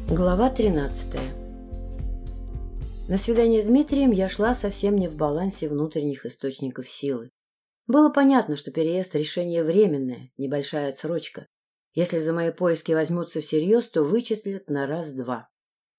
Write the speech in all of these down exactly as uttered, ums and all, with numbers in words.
Глава тринадцатая. На свидание с Дмитрием я шла совсем не в балансе внутренних источников силы. Было понятно, что переезд – решение временное, небольшая отсрочка. Если за мои поиски возьмутся всерьез, то вычислят на раз-два.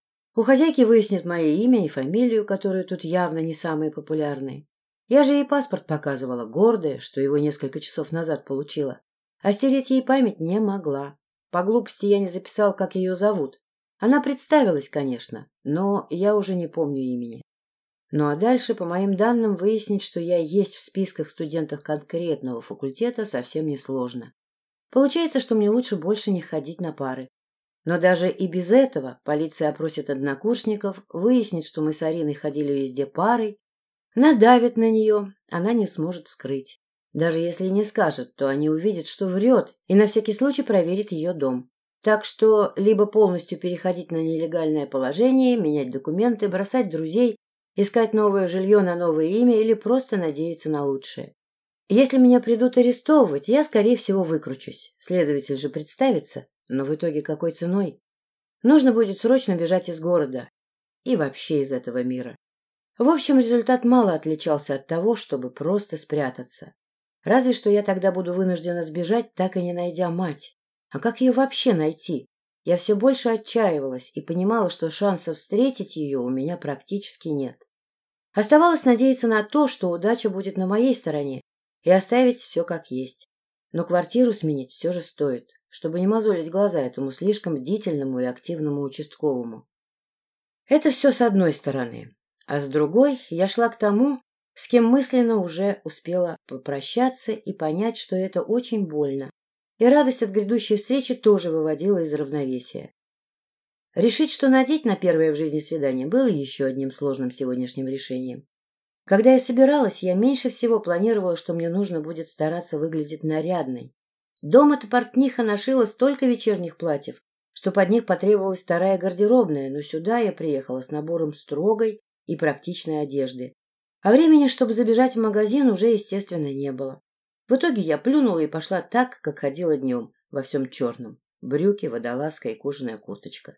У хозяйки выяснят мое имя и фамилию, которые тут явно не самые популярные. Я же ей паспорт показывала, гордая, что его несколько часов назад получила. А стереть ей память не могла. По глупости я не записал, как ее зовут. Она представилась, конечно, но я уже не помню имени. Ну а дальше, по моим данным, выяснить, что я есть в списках студентов конкретного факультета, совсем несложно. Получается, что мне лучше больше не ходить на пары. Но даже и без этого полиция опросит однокурсников, выяснит, что мы с Ариной ходили везде парой, надавит на нее, она не сможет скрыть. Даже если не скажет, то они увидят, что врет, и на всякий случай проверит ее дом. Так что либо полностью переходить на нелегальное положение, менять документы, бросать друзей, искать новое жилье на новое имя или просто надеяться на лучшее. Если меня придут арестовывать, я, скорее всего, выкручусь. Следователь же представится, но в итоге какой ценой? Нужно будет срочно бежать из города и вообще из этого мира. В общем, результат мало отличался от того, чтобы просто спрятаться. Разве что я тогда буду вынуждена сбежать, так и не найдя мать. А как ее вообще найти? Я все больше отчаивалась и понимала, что шансов встретить ее у меня практически нет. Оставалось надеяться на то, что удача будет на моей стороне, и оставить все как есть. Но квартиру сменить все же стоит, чтобы не мозолить глаза этому слишком бдительному и активному участковому. Это все с одной стороны. А с другой я шла к тому, с кем мысленно уже успела попрощаться и понять, что это очень больно. И радость от грядущей встречи тоже выводила из равновесия. Решить, что надеть на первое в жизни свидание, было еще одним сложным сегодняшним решением. Когда я собиралась, я меньше всего планировала, что мне нужно будет стараться выглядеть нарядной. Дома-то портниха нашила столько вечерних платьев, что под них потребовалась вторая гардеробная, но сюда я приехала с набором строгой и практичной одежды. А времени, чтобы забежать в магазин, уже, естественно, не было. В итоге я плюнула и пошла так, как ходила днем, во всем черном. Брюки, водолазка и кожаная курточка.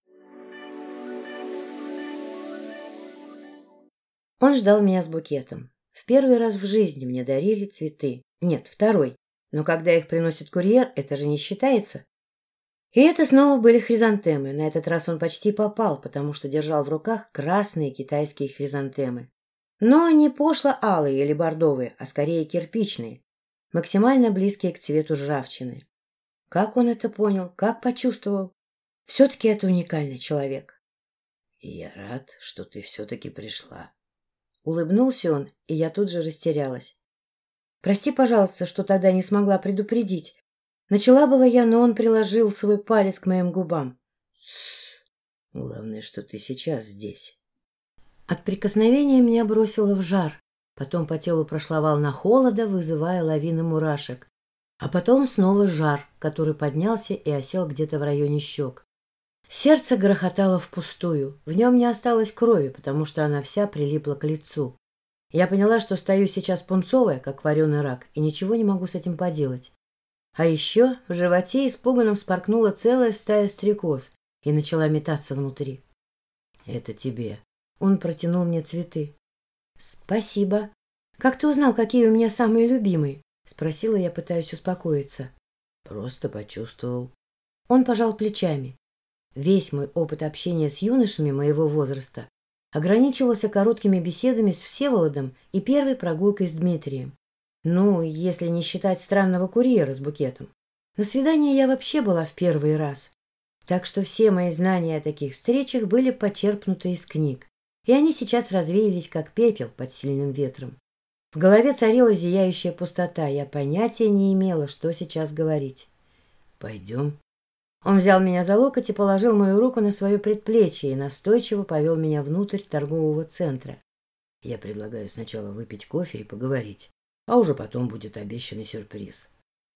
Он ждал меня с букетом. В первый раз в жизни мне дарили цветы. Нет, второй. Но когда их приносит курьер, это же не считается. И это снова были хризантемы. На этот раз он почти попал, потому что держал в руках красные китайские хризантемы. Но не пошло-алые или бордовые, а скорее кирпичные. Максимально близкие к цвету ржавчины. Как он это понял, как почувствовал? Все-таки это уникальный человек. — И я рад, что ты все-таки пришла. Улыбнулся он, и я тут же растерялась. — Прости, пожалуйста, что тогда не смогла предупредить. Начала была я, но он приложил свой палец к моим губам. — Тссс. Главное, что ты сейчас здесь. От прикосновения меня бросило в жар. Потом по телу прошла волна холода, вызывая лавины мурашек. А потом снова жар, который поднялся и осел где-то в районе щек. Сердце грохотало впустую. В нем не осталось крови, потому что она вся прилипла к лицу. Я поняла, что стою сейчас пунцовая, как вареный рак, и ничего не могу с этим поделать. А еще в животе испуганно вспорхнула целая стая стрекоз и начала метаться внутри. — Это тебе. Он протянул мне цветы. — Спасибо. Как ты узнал, какие у меня самые любимые? — спросила я, пытаясь успокоиться. — Просто почувствовал. Он пожал плечами. Весь мой опыт общения с юношами моего возраста ограничивался короткими беседами с Всеволодом и первой прогулкой с Дмитрием. Ну, если не считать странного курьера с букетом. На свидание я вообще была в первый раз. Так что все мои знания о таких встречах были почерпнуты из книг. И они сейчас развеялись, как пепел под сильным ветром. В голове царила зияющая пустота. Я понятия не имела, что сейчас говорить. «Пойдем». Он взял меня за локоть и положил мою руку на свое предплечье и настойчиво повел меня внутрь торгового центра. «Я предлагаю сначала выпить кофе и поговорить, а уже потом будет обещанный сюрприз».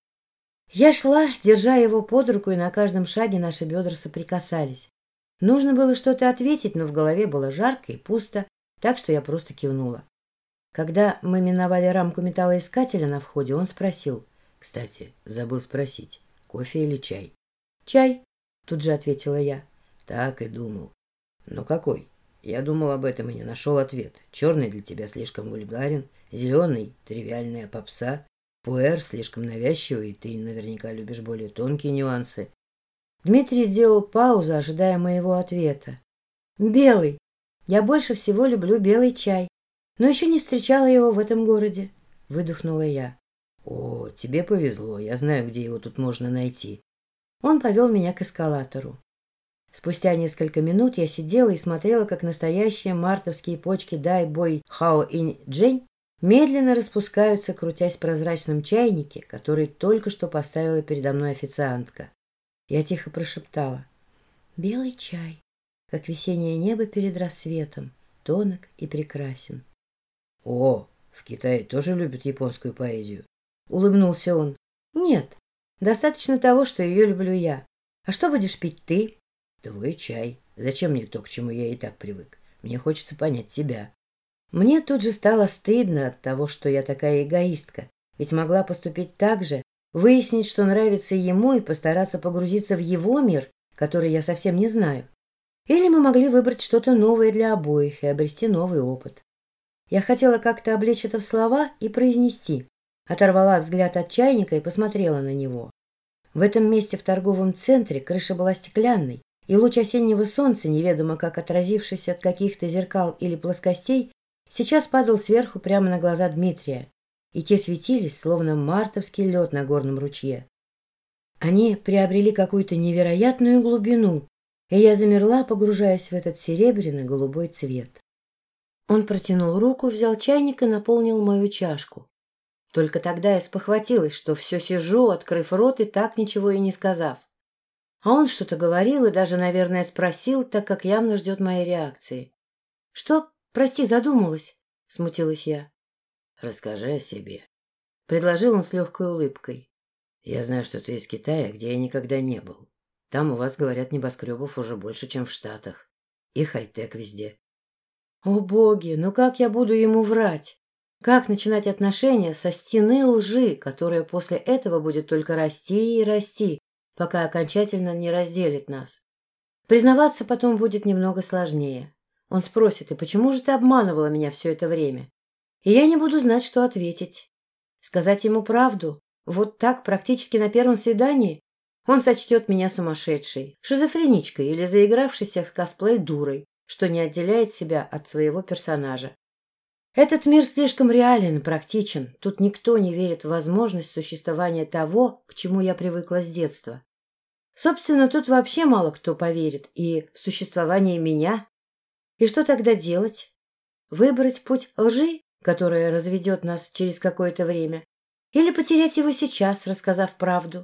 Я шла, держа его под руку, и на каждом шаге наши бедра соприкасались. Нужно было что-то ответить, но в голове было жарко и пусто, так что я просто кивнула. Когда мы миновали рамку металлоискателя на входе, он спросил. «Кстати, забыл спросить, кофе или чай?» «Чай», — тут же ответила я. Так и думал. Но какой? Я думал об этом и не нашел ответ. Черный для тебя слишком вульгарен, зеленый — тривиальная попса, пуэр слишком навязчивый, и ты наверняка любишь более тонкие нюансы. Дмитрий сделал паузу, ожидая моего ответа. «Белый. Я больше всего люблю белый чай, но еще не встречала его в этом городе», — выдохнула я. «О, тебе повезло, я знаю, где его тут можно найти». Он повел меня к эскалатору. Спустя несколько минут я сидела и смотрела, как настоящие мартовские почки Дай Бой Хао Инь Джень медленно распускаются, крутясь в прозрачном чайнике, который только что поставила передо мной официантка. Я тихо прошептала: «Белый чай, как весеннее небо перед рассветом, тонок и прекрасен». «О, в Китае тоже любят японскую поэзию?» — улыбнулся он. «Нет, достаточно того, что ее люблю я. А что будешь пить ты?» «Твой чай. Зачем мне то, к чему я и так привык? Мне хочется понять тебя». Мне тут же стало стыдно от того, что я такая эгоистка, ведь могла поступить так же, выяснить, что нравится ему, и постараться погрузиться в его мир, который я совсем не знаю. Или мы могли выбрать что-то новое для обоих и обрести новый опыт. Я хотела как-то облечь это в слова и произнести. Оторвала взгляд от чайника и посмотрела на него. В этом месте в торговом центре крыша была стеклянной, и луч осеннего солнца, неведомо как отразившийся от каких-то зеркал или плоскостей, сейчас падал сверху прямо на глаза Дмитрия, и те светились, словно мартовский лед на горном ручье. Они приобрели какую-то невероятную глубину, и я замерла, погружаясь в этот серебряно-голубой цвет. Он протянул руку, взял чайник и наполнил мою чашку. Только тогда я спохватилась, что все сижу, открыв рот и так ничего и не сказав. А он что-то говорил и даже, наверное, спросил, так как явно ждет моей реакции. — Что? Прости, задумалась, — смутилась я. — Расскажи о себе, — предложил он с легкой улыбкой. — Я знаю, что ты из Китая, где я никогда не был. Там у вас, говорят, небоскребов уже больше, чем в Штатах. И хай-тек везде. О боги, ну как я буду ему врать? Как начинать отношения со стены лжи, которая после этого будет только расти и расти, пока окончательно не разделит нас? Признаваться потом будет немного сложнее. Он спросит: «И почему же ты обманывала меня все это время?» И я не буду знать, что ответить. Сказать ему правду? Вот так, практически на первом свидании? Он сочтет меня сумасшедшей, шизофреничкой или заигравшейся в косплей дурой, что не отделяет себя от своего персонажа. Этот мир слишком реален и практичен. Тут никто не верит в возможность существования того, к чему я привыкла с детства. Собственно, тут вообще мало кто поверит и в существование меня. И что тогда делать? Выбрать путь лжи, которая разведет нас через какое-то время? Или потерять его сейчас, рассказав правду?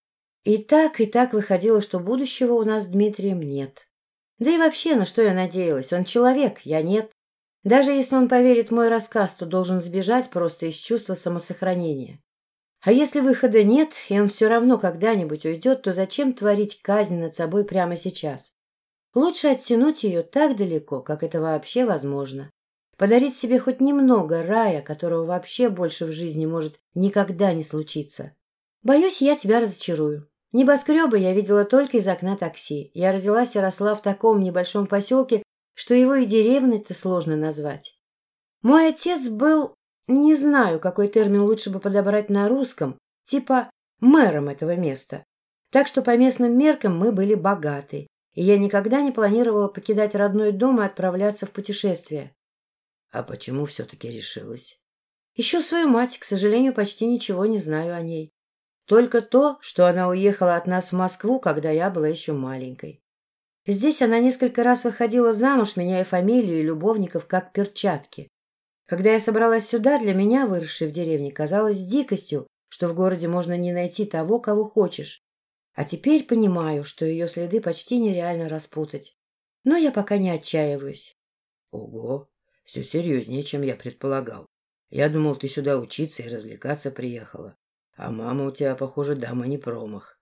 И так, и так выходило, что будущего у нас с Дмитрием нет. Да и вообще, на что я надеялась? Он человек, я нет. Даже если он поверит в мой рассказ, то должен сбежать просто из чувства самосохранения. А если выхода нет, и он все равно когда-нибудь уйдет, то зачем творить казнь над собой прямо сейчас? Лучше оттянуть ее так далеко, как это вообще возможно. Подарить себе хоть немного рая, которого вообще больше в жизни может никогда не случиться. Боюсь, я тебя разочарую. Небоскребы я видела только из окна такси. Я родилась и росла в таком небольшом поселке, что его и деревней-то сложно назвать. Мой отец был, не знаю, какой термин лучше бы подобрать на русском, типа мэром этого места. Так что по местным меркам мы были богаты, и я никогда не планировала покидать родной дом и отправляться в путешествие. — А почему все-таки решилась? — Ищу свою мать, к сожалению, почти ничего не знаю о ней. Только то, что она уехала от нас в Москву, когда я была еще маленькой. Здесь она несколько раз выходила замуж, меняя фамилию и любовников как перчатки. Когда я собралась сюда, для меня, выросшей в деревне, казалось дикостью, что в городе можно не найти того, кого хочешь. А теперь понимаю, что ее следы почти нереально распутать. Но я пока не отчаиваюсь. — Ого, все серьезнее, чем я предполагал. Я думал, ты сюда учиться и развлекаться приехала. А мама у тебя, похоже, дама не промах.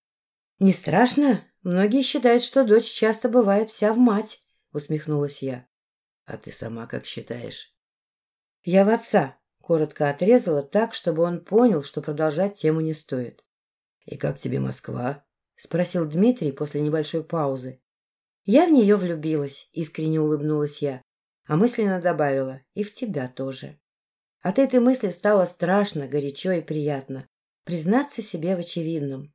— Не страшно? Многие считают, что дочь часто бывает вся в мать, — усмехнулась я. — А ты сама как считаешь? — Я в отца, — коротко отрезала так, чтобы он понял, что продолжать тему не стоит. — И как тебе Москва? — спросил Дмитрий после небольшой паузы. Я в нее влюбилась, искренне улыбнулась я, а мысленно добавила: и в тебя тоже. От этой мысли стало страшно, горячо и приятно. Признаться себе в очевидном.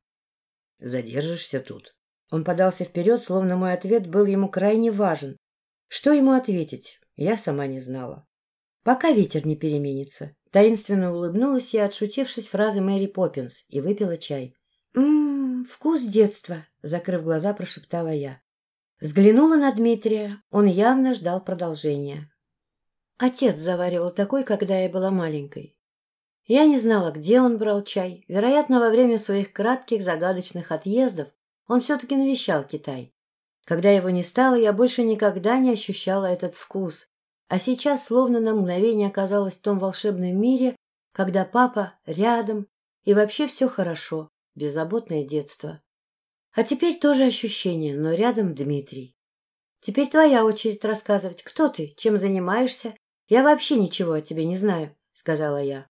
Задержишься тут? Он подался вперед, словно мой ответ был ему крайне важен. Что ему ответить, я сама не знала. Пока ветер не переменится. Таинственно улыбнулась я, отшутившись фразы Мэри Поппинс, и выпила чай. «Ммм, вкус детства», — закрыв глаза, прошептала я. Взглянула на Дмитрия, он явно ждал продолжения. Отец заваривал такой, когда я была маленькой. Я не знала, где он брал чай. Вероятно, во время своих кратких загадочных отъездов он все-таки навещал Китай. Когда его не стало, я больше никогда не ощущала этот вкус. А сейчас словно на мгновение оказалась в том волшебном мире, когда папа рядом, и вообще все хорошо, беззаботное детство. А теперь тоже ощущение, но рядом Дмитрий. Теперь твоя очередь рассказывать, кто ты, чем занимаешься. Я вообще ничего о тебе не знаю, — сказала я.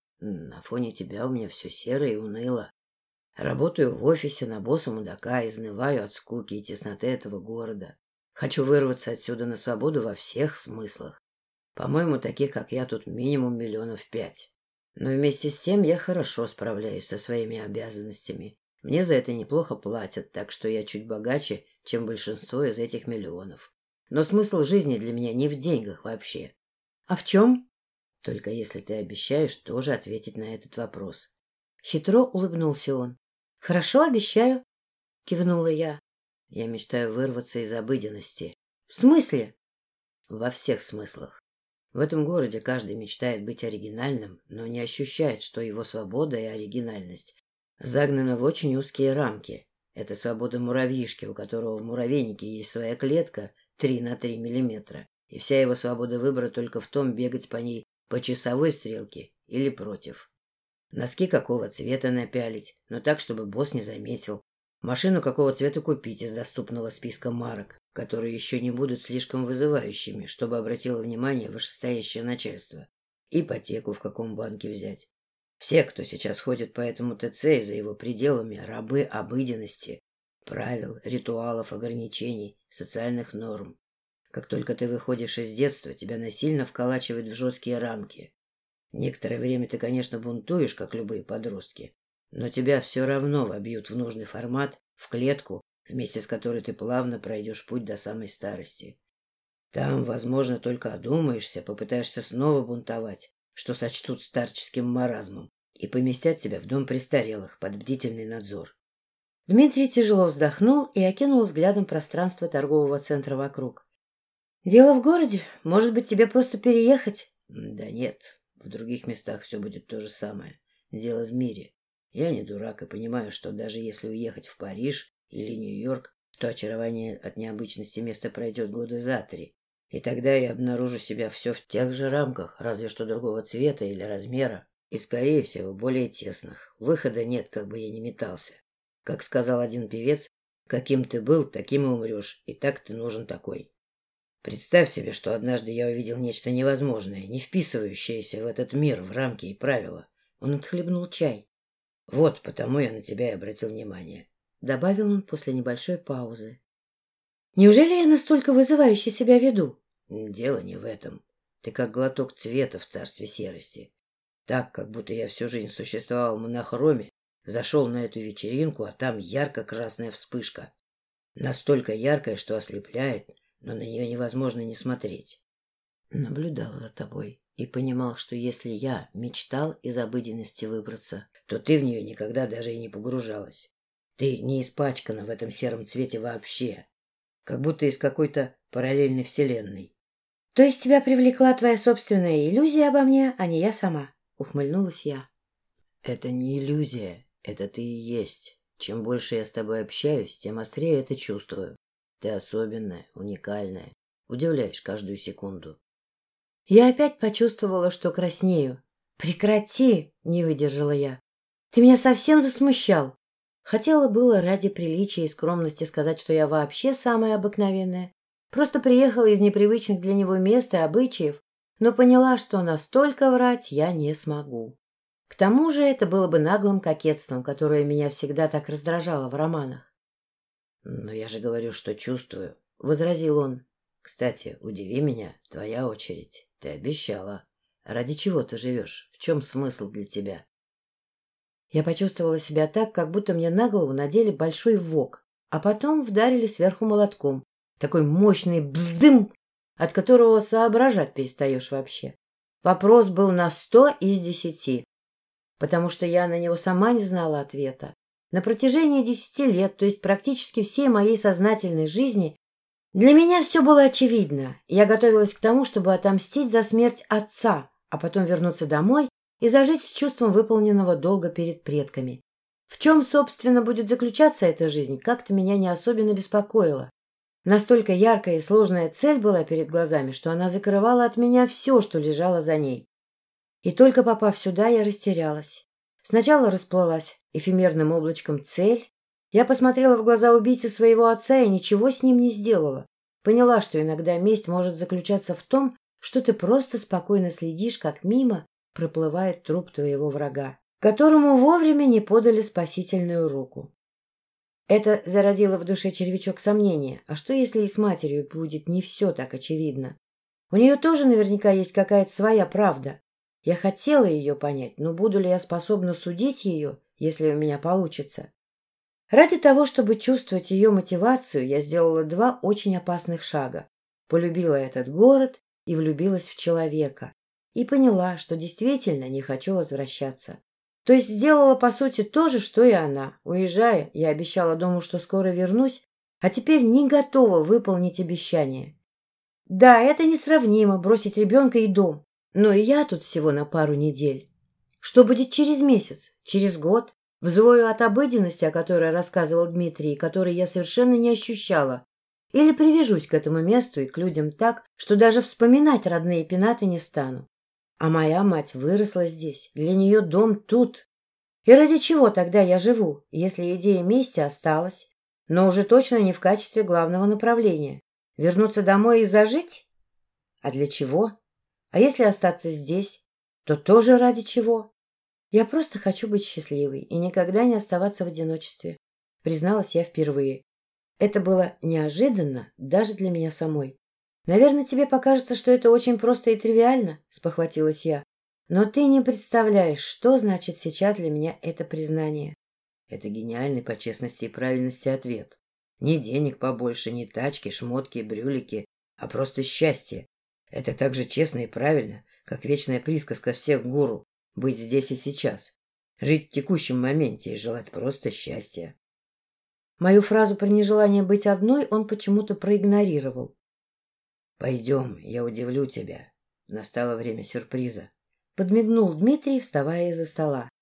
На фоне тебя у меня все серо и уныло. Работаю в офисе на босса мудака, изнываю от скуки и тесноты этого города. Хочу вырваться отсюда на свободу во всех смыслах. По-моему, таких, как я, тут минимум миллионов пять. Но вместе с тем я хорошо справляюсь со своими обязанностями. Мне за это неплохо платят, так что я чуть богаче, чем большинство из этих миллионов. Но смысл жизни для меня не в деньгах вообще. А в чем? Только если ты обещаешь тоже ответить на этот вопрос. Хитро улыбнулся он. Хорошо, обещаю, кивнула я. Я мечтаю вырваться из обыденности. В смысле? Во всех смыслах. В этом городе каждый мечтает быть оригинальным, но не ощущает, что его свобода и оригинальность загнаны в очень узкие рамки. Это свобода муравьишки, у которого в муравейнике есть своя клетка три на три миллиметра, и вся его свобода выбора только в том, бегать по ней по часовой стрелке или против. Носки какого цвета напялить, но так, чтобы босс не заметил. Машину какого цвета купить из доступного списка марок, которые еще не будут слишком вызывающими, чтобы обратило внимание вышестоящее начальство. Ипотеку в каком банке взять. Все, кто сейчас ходит по этому ТЦ и за его пределами, рабы обыденности, правил, ритуалов, ограничений, социальных норм. Как только ты выходишь из детства, тебя насильно вколачивают в жесткие рамки. Некоторое время ты, конечно, бунтуешь, как любые подростки, но тебя все равно вобьют в нужный формат, в клетку, вместе с которой ты плавно пройдешь путь до самой старости. Там, возможно, только одумаешься, попытаешься снова бунтовать, что сочтут старческим маразмом, и поместят тебя в дом престарелых под бдительный надзор. Дмитрий тяжело вздохнул и окинул взглядом пространство торгового центра вокруг. — Дело в городе? Может быть, тебе просто переехать? — Да нет, в других местах все будет то же самое. Дело в мире. Я не дурак и понимаю, что даже если уехать в Париж или Нью-Йорк, то очарование от необычности места пройдет года за три. И тогда я обнаружу себя все в тех же рамках, разве что другого цвета или размера, и, скорее всего, более тесных. Выхода нет, как бы я ни метался. Как сказал один певец, каким ты был, таким и умрешь, и так ты нужен такой. Представь себе, что однажды я увидел нечто невозможное, не вписывающееся в этот мир, в рамки и правила. Он отхлебнул чай. Вот потому я на тебя и обратил внимание. Добавил он после небольшой паузы. Неужели я настолько вызывающе себя веду? Дело не в этом. Ты как глоток цвета в царстве серости. Так, как будто я всю жизнь существовал в монохроме, зашел на эту вечеринку, а там ярко-красная вспышка. Настолько яркая, что ослепляет, но на нее невозможно не смотреть. Наблюдал за тобой и понимал, что если я мечтал из обыденности выбраться, то ты в нее никогда даже и не погружалась. Ты не испачкана в этом сером цвете вообще, как будто из какой-то параллельной вселенной. — То есть тебя привлекла твоя собственная иллюзия обо мне, а не я сама? — ухмыльнулась я. — Это не иллюзия, это ты и есть. Чем больше я с тобой общаюсь, тем острее это чувствую. Ты особенная, уникальная, удивляешь каждую секунду. Я опять почувствовала, что краснею. — Прекрати! — не выдержала я. — Ты меня совсем засмущал. Хотела было ради приличия и скромности сказать, что я вообще самая обыкновенная. Просто приехала из непривычных для него мест и обычаев, но поняла, что настолько врать я не смогу. К тому же это было бы наглым кокетством, которое меня всегда так раздражало в романах. Но я же говорю, что чувствую. — возразил он. — Кстати, удиви меня, твоя очередь. Ты обещала. Ради чего ты живешь? В чем смысл для тебя? Я почувствовала себя так, как будто мне на голову надели большой вок, а потом вдарили сверху молотком. Такой мощный бздым, от которого соображать перестаешь вообще. Вопрос был на сто из десяти, потому что я на него сама не знала ответа. На протяжении десяти лет, то есть практически всей моей сознательной жизни, для меня все было очевидно. Я готовилась к тому, чтобы отомстить за смерть отца, а потом вернуться домой и зажить с чувством выполненного долга перед предками. В чем, собственно, будет заключаться эта жизнь, как-то меня не особенно беспокоило. Настолько яркая и сложная цель была перед глазами, что она закрывала от меня все, что лежало за ней. И только попав сюда, я растерялась. Сначала расплылась эфемерным облачком цель. Я посмотрела в глаза убийцы своего отца и ничего с ним не сделала. Поняла, что иногда месть может заключаться в том, что ты просто спокойно следишь, как мимо проплывает труп твоего врага, которому вовремя не подали спасительную руку. Это зародило в душе червячок сомнения. А что, если и с матерью будет не все так очевидно? У нее тоже наверняка есть какая-то своя правда. Я хотела ее понять, но буду ли я способна судить ее, если у меня получится? Ради того, чтобы чувствовать ее мотивацию, я сделала два очень опасных шага. Полюбила этот город и влюбилась в человека. И поняла, что действительно не хочу возвращаться. То есть сделала, по сути, то же, что и она. Уезжая, я обещала дому, что скоро вернусь, а теперь не готова выполнить обещание. Да, это несравнимо, бросить ребенка и дом. Но и я тут всего на пару недель. Что будет через месяц, через год? Взвою от обыденности, о которой рассказывал Дмитрий, и которой я совершенно не ощущала. Или привяжусь к этому месту и к людям так, что даже вспоминать родные пенаты не стану. А моя мать выросла здесь, для нее дом тут. И ради чего тогда я живу, если идея мести осталась, но уже точно не в качестве главного направления? Вернуться домой и зажить? А для чего? А если остаться здесь, то тоже ради чего? Я просто хочу быть счастливой и никогда не оставаться в одиночестве, призналась я впервые. Это было неожиданно даже для меня самой. «Наверное, тебе покажется, что это очень просто и тривиально», — спохватилась я. «Но ты не представляешь, что значит сейчас для меня это признание». Это гениальный по честности и правильности ответ. Ни денег побольше, ни тачки, шмотки, брюлики, а просто счастье. Это так же честно и правильно, как вечная присказка всех гуру — быть здесь и сейчас. Жить в текущем моменте и желать просто счастья. Мою фразу про нежелание быть одной он почему-то проигнорировал. «Пойдем, я удивлю тебя». Настало время сюрприза. Подмигнул Дмитрий, вставая из-за стола.